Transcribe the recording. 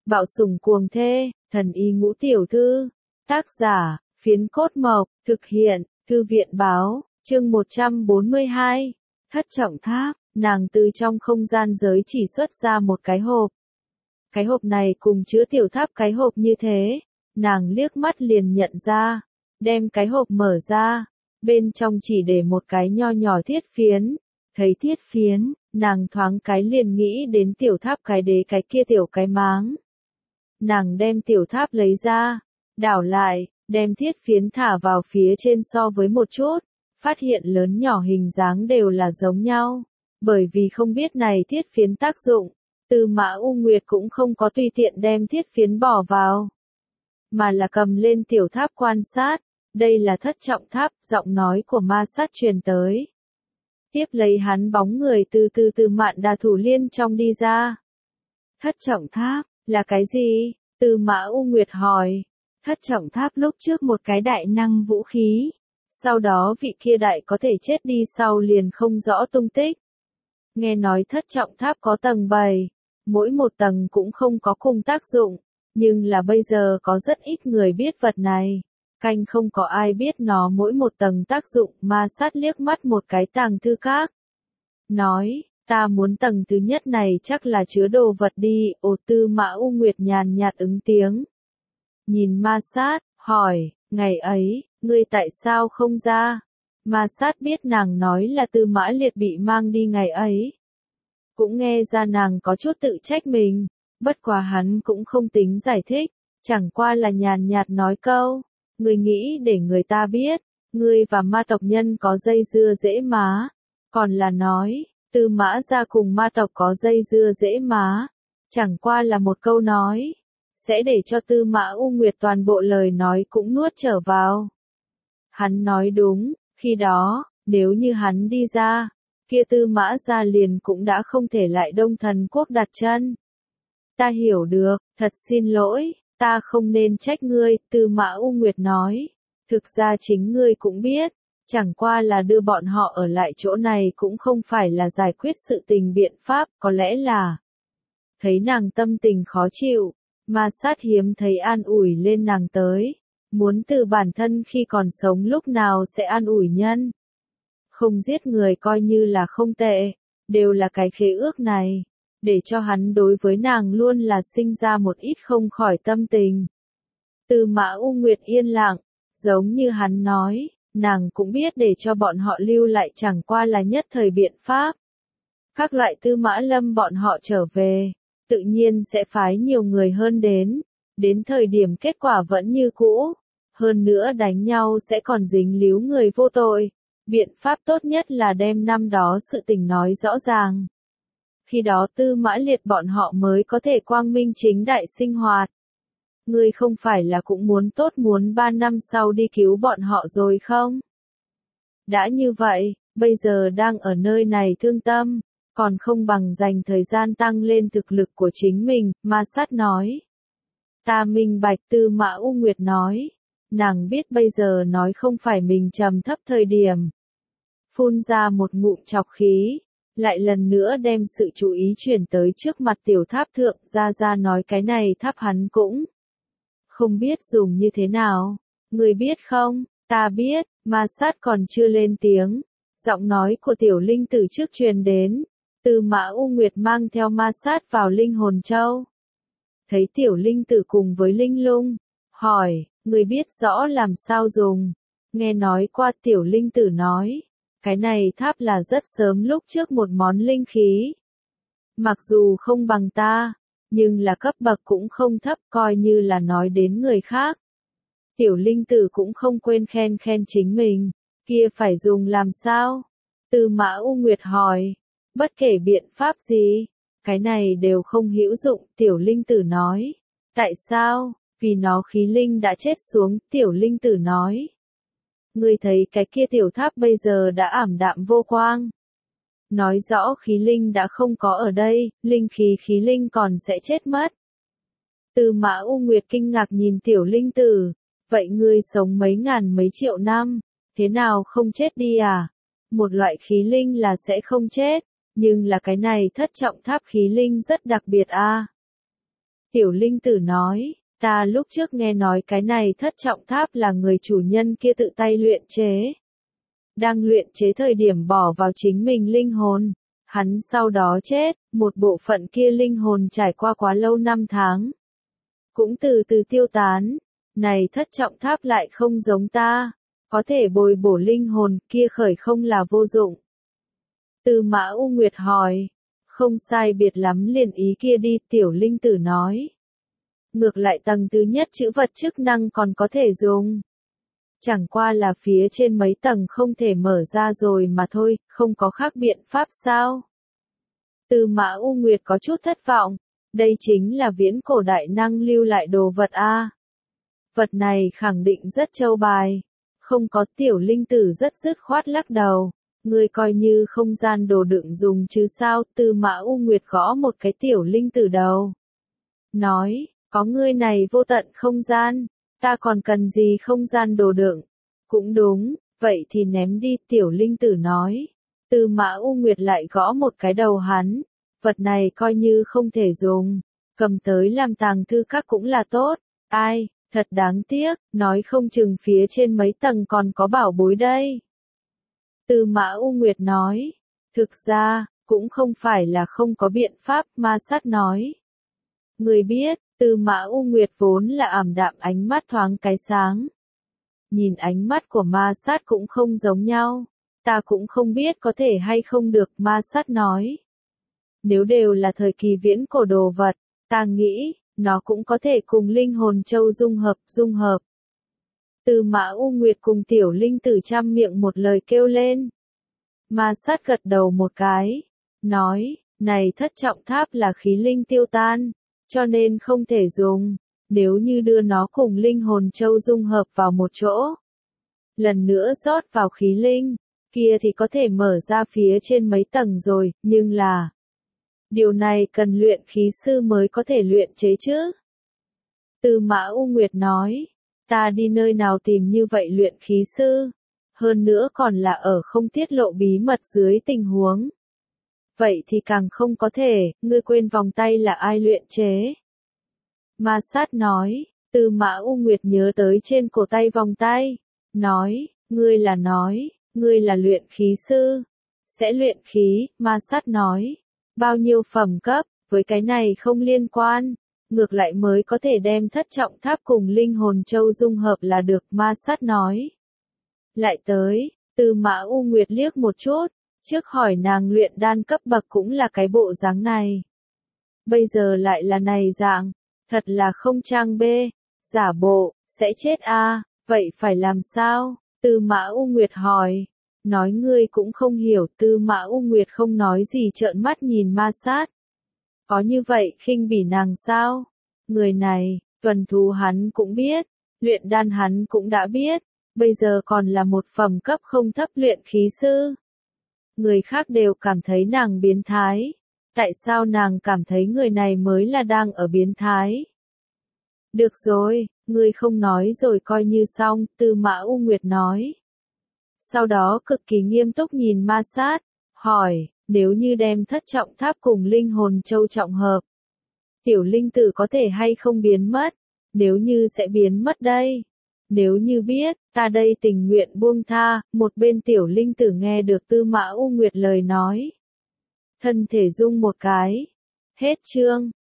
Bạo sủng cuồng thê, thần y ngũ tiểu thư. Tác giả, Phiến Cốt Mộc, thực hiện, Thư viện báo, chương 142. Thất trọng tháp, nàng từ trong không gian giới chỉ xuất ra một cái hộp. Cái hộp này cùng chứa tiểu tháp cái hộp như thế, nàng liếc mắt liền nhận ra, đem cái hộp mở ra, bên trong chỉ để một cái nho nhỏ thiết phiến. Thấy thiết phiến, nàng thoáng cái liền nghĩ đến tiểu tháp cái đế cái kia tiểu cái máng. Nàng đem tiểu tháp lấy ra, đảo lại, đem thiết phiến thả vào phía trên so với một chút, phát hiện lớn nhỏ hình dáng đều là giống nhau. Bởi vì không biết này thiết phiến tác dụng, Tư Mã U Nguyệt cũng không có tùy tiện đem thiết phiến bỏ vào, mà là cầm lên tiểu tháp quan sát. Đây là thất trọng tháp, giọng nói của ma sát truyền tới. Tiếp lấy hắn bóng người từ Mạn Đà Thủ Liên trong đi ra. Thất trọng tháp, là cái gì? Tư Mã U Nguyệt hỏi. Thất trọng tháp lúc trước một cái đại năng vũ khí. Sau đó vị kia đại có thể chết đi sau liền không rõ tung tích. Nghe nói thất trọng tháp có tầng 7, mỗi một tầng cũng không có cùng tác dụng, nhưng là bây giờ có rất ít người biết vật này. Canh không có ai biết nó mỗi một tầng tác dụng. Ma sát liếc mắt một cái tàng thư các. Nói, ta muốn tầng thứ nhất này chắc là chứa đồ vật đi. Tư Mã U Nguyệt nhàn nhạt ứng tiếng. Nhìn ma sát, hỏi, ngày ấy, ngươi tại sao không ra? Ma sát biết nàng nói là Tư Mã Liệt bị mang đi ngày ấy. Cũng nghe ra nàng có chút tự trách mình, bất quá hắn cũng không tính giải thích, chẳng qua là nhàn nhạt nói câu. Ngươi nghĩ để người ta biết, ngươi và ma tộc nhân có dây dưa dễ má. Còn là nói, Tư Mã gia cùng ma tộc có dây dưa dễ má. Chẳng qua là một câu nói, sẽ để cho Tư Mã U Nguyệt toàn bộ lời nói cũng nuốt trở vào. Hắn nói đúng, khi đó, nếu như hắn đi ra, kia Tư Mã gia liền cũng đã không thể lại Đông Thần Quốc đặt chân. Ta hiểu được, thật xin lỗi. Ta không nên trách ngươi, Tư Mã U Nguyệt nói. Thực ra chính ngươi cũng biết, chẳng qua là đưa bọn họ ở lại chỗ này cũng không phải là giải quyết sự tình biện pháp, có lẽ là. Thấy nàng tâm tình khó chịu, ma sát hiếm thấy an ủi lên nàng tới. Muốn từ bản thân khi còn sống lúc nào sẽ an ủi nhân. Không giết người coi như là không tệ, đều là cái khế ước này. Để cho hắn đối với nàng luôn là sinh ra một ít không khỏi tâm tình. Tư Mã U Nguyệt yên lặng, giống như hắn nói, nàng cũng biết để cho bọn họ lưu lại chẳng qua là nhất thời biện pháp. Các loại Tư Mã Lâm bọn họ trở về, tự nhiên sẽ phái nhiều người hơn đến thời điểm kết quả vẫn như cũ, hơn nữa đánh nhau sẽ còn dính líu người vô tội. Biện pháp tốt nhất là đem năm đó sự tình nói rõ ràng. Khi đó Tư Mã Liệt bọn họ mới có thể quang minh chính đại sinh hoạt. Ngươi không phải là cũng muốn 3 năm sau đi cứu bọn họ rồi không? Đã như vậy, bây giờ đang ở nơi này thương tâm, còn không bằng dành thời gian tăng lên thực lực của chính mình, ma sát nói. Ta minh bạch, Tư Mã U Nguyệt nói. Nàng biết bây giờ nói không phải mình trầm thấp thời điểm. Phun ra một ngụm chọc khí. Lại lần nữa đem sự chú ý chuyển tới trước mặt tiểu tháp thượng. Ra nói cái này tháp hắn cũng không biết dùng như thế nào. Người biết không? Ta biết. Ma sát còn chưa lên tiếng. Giọng nói của tiểu linh tử trước truyền đến. Tư Mã U Nguyệt mang theo ma sát vào linh hồn châu. Thấy tiểu linh tử cùng với linh lung. Hỏi, người biết rõ làm sao dùng. Nghe nói qua tiểu linh tử nói. Cái này tháp là rất sớm lúc trước một món linh khí. Mặc dù không bằng ta, nhưng là cấp bậc cũng không thấp, coi như là nói đến người khác. Tiểu linh tử cũng không quên khen chính mình, kia phải dùng làm sao? Tư Mã U Nguyệt hỏi, bất kể biện pháp gì, cái này đều không hữu dụng, tiểu linh tử nói. Tại sao? Vì nó khí linh đã chết xuống, tiểu linh tử nói. Ngươi thấy cái kia tiểu tháp bây giờ đã ảm đạm vô quang. Nói rõ khí linh đã không có ở đây, linh khí linh còn sẽ chết mất. Tư Mã U Nguyệt kinh ngạc nhìn tiểu linh tử. Vậy ngươi sống mấy ngàn mấy triệu năm, thế nào không chết đi à? Một loại khí linh là sẽ không chết, nhưng là cái này thất trọng tháp khí linh rất đặc biệt a. Tiểu linh tử nói, ta lúc trước nghe nói cái này thất trọng tháp là người chủ nhân kia tự tay luyện chế. Đang luyện chế thời điểm bỏ vào chính mình linh hồn. Hắn sau đó chết, một bộ phận kia linh hồn trải qua quá lâu năm tháng. Cũng từ từ tiêu tán. Này thất trọng tháp lại không giống ta. Có thể bồi bổ linh hồn kia khởi không là vô dụng. Tư Mã U Nguyệt hỏi. Không sai biệt lắm liền ý kia đi, tiểu linh tử nói. Ngược lại tầng thứ nhất chữ vật chức năng còn có thể dùng. Chẳng qua là phía trên mấy tầng không thể mở ra rồi mà thôi, không có khác biện pháp sao? Tư Mã U Nguyệt có chút thất vọng. Đây chính là viễn cổ đại năng lưu lại đồ vật a. Vật này khẳng định rất châu bài. Không có, tiểu linh tử rất dứt khoát lắc đầu. Ngươi coi như không gian đồ đựng dùng chứ sao? Tư Mã U Nguyệt gõ một cái tiểu linh tử đầu. Nói, có ngươi này vô tận không gian, ta còn cần gì không gian đồ đựng? Cũng đúng, vậy thì ném đi, tiểu linh tử nói. Tư Mã U Nguyệt lại gõ một cái đầu hắn. Vật này coi như không thể dùng. Cầm tới làm tàng thư các cũng là tốt. Ai, thật đáng tiếc, nói không chừng phía trên mấy tầng còn có bảo bối đây. Tư Mã U Nguyệt nói. Thực ra, cũng không phải là không có biện pháp, Ma Sát nói. Người biết, Tư Mã U Nguyệt vốn là ảm đạm, ánh mắt thoáng cái sáng. Nhìn ánh mắt của Ma Sát cũng không giống nhau. Ta cũng không biết có thể hay không được, Ma Sát nói. Nếu đều là thời kỳ viễn cổ đồ vật, ta nghĩ, nó cũng có thể cùng linh hồn châu dung hợp. Tư Mã U Nguyệt cùng tiểu linh tử trăm miệng một lời kêu lên. Ma Sát gật đầu một cái, nói, này thất trọng tháp là khí linh tiêu tan, cho nên không thể dùng, nếu như đưa nó cùng linh hồn châu dung hợp vào một chỗ. Lần nữa rót vào khí linh, kia thì có thể mở ra phía trên mấy tầng rồi, nhưng là... Điều này cần luyện khí sư mới có thể luyện chế chứ. Tư Mã U Nguyệt nói, ta đi nơi nào tìm như vậy luyện khí sư, hơn nữa còn là ở không tiết lộ bí mật dưới tình huống. Vậy thì càng không có thể, ngươi quên vòng tay là ai luyện chế. Ma Sát nói, Tư Mã U Nguyệt nhớ tới trên cổ tay vòng tay, nói, ngươi là luyện khí sư, sẽ luyện khí, Ma Sát nói. Bao nhiêu phẩm cấp, với cái này không liên quan, ngược lại mới có thể đem thất trọng tháp cùng linh hồn châu dung hợp là được, Ma Sát nói. Lại tới, Tư Mã U Nguyệt liếc một chút, trước hỏi nàng luyện đan cấp bậc cũng là cái bộ dáng này. Bây giờ lại là này dạng, thật là không trang bê, giả bộ, sẽ chết a, vậy phải làm sao? Tư Mã U Nguyệt hỏi. Nói ngươi cũng không hiểu, Tư Mã U Nguyệt không nói gì trợn mắt nhìn Ma Sát. Có như vậy khinh bỉ nàng sao? Người này, tuần thú hắn cũng biết, luyện đan hắn cũng đã biết, bây giờ còn là một phẩm cấp không thấp luyện khí sư. Người khác đều cảm thấy nàng biến thái. Tại sao nàng cảm thấy người này mới là đang ở biến thái? Được rồi, ngươi không nói rồi coi như xong, Tư Mã U Nguyệt nói. Sau đó cực kỳ nghiêm túc nhìn Ma Sát, hỏi, nếu như đem thất trọng tháp cùng linh hồn châu trọng hợp, tiểu linh tử có thể hay không biến mất? Nếu như sẽ biến mất đây? Nếu như biết, ta đây tình nguyện buông tha. Một bên tiểu linh tử nghe được Tư Mã U Nguyệt lời nói. Thân thể rung một cái. Hết chương.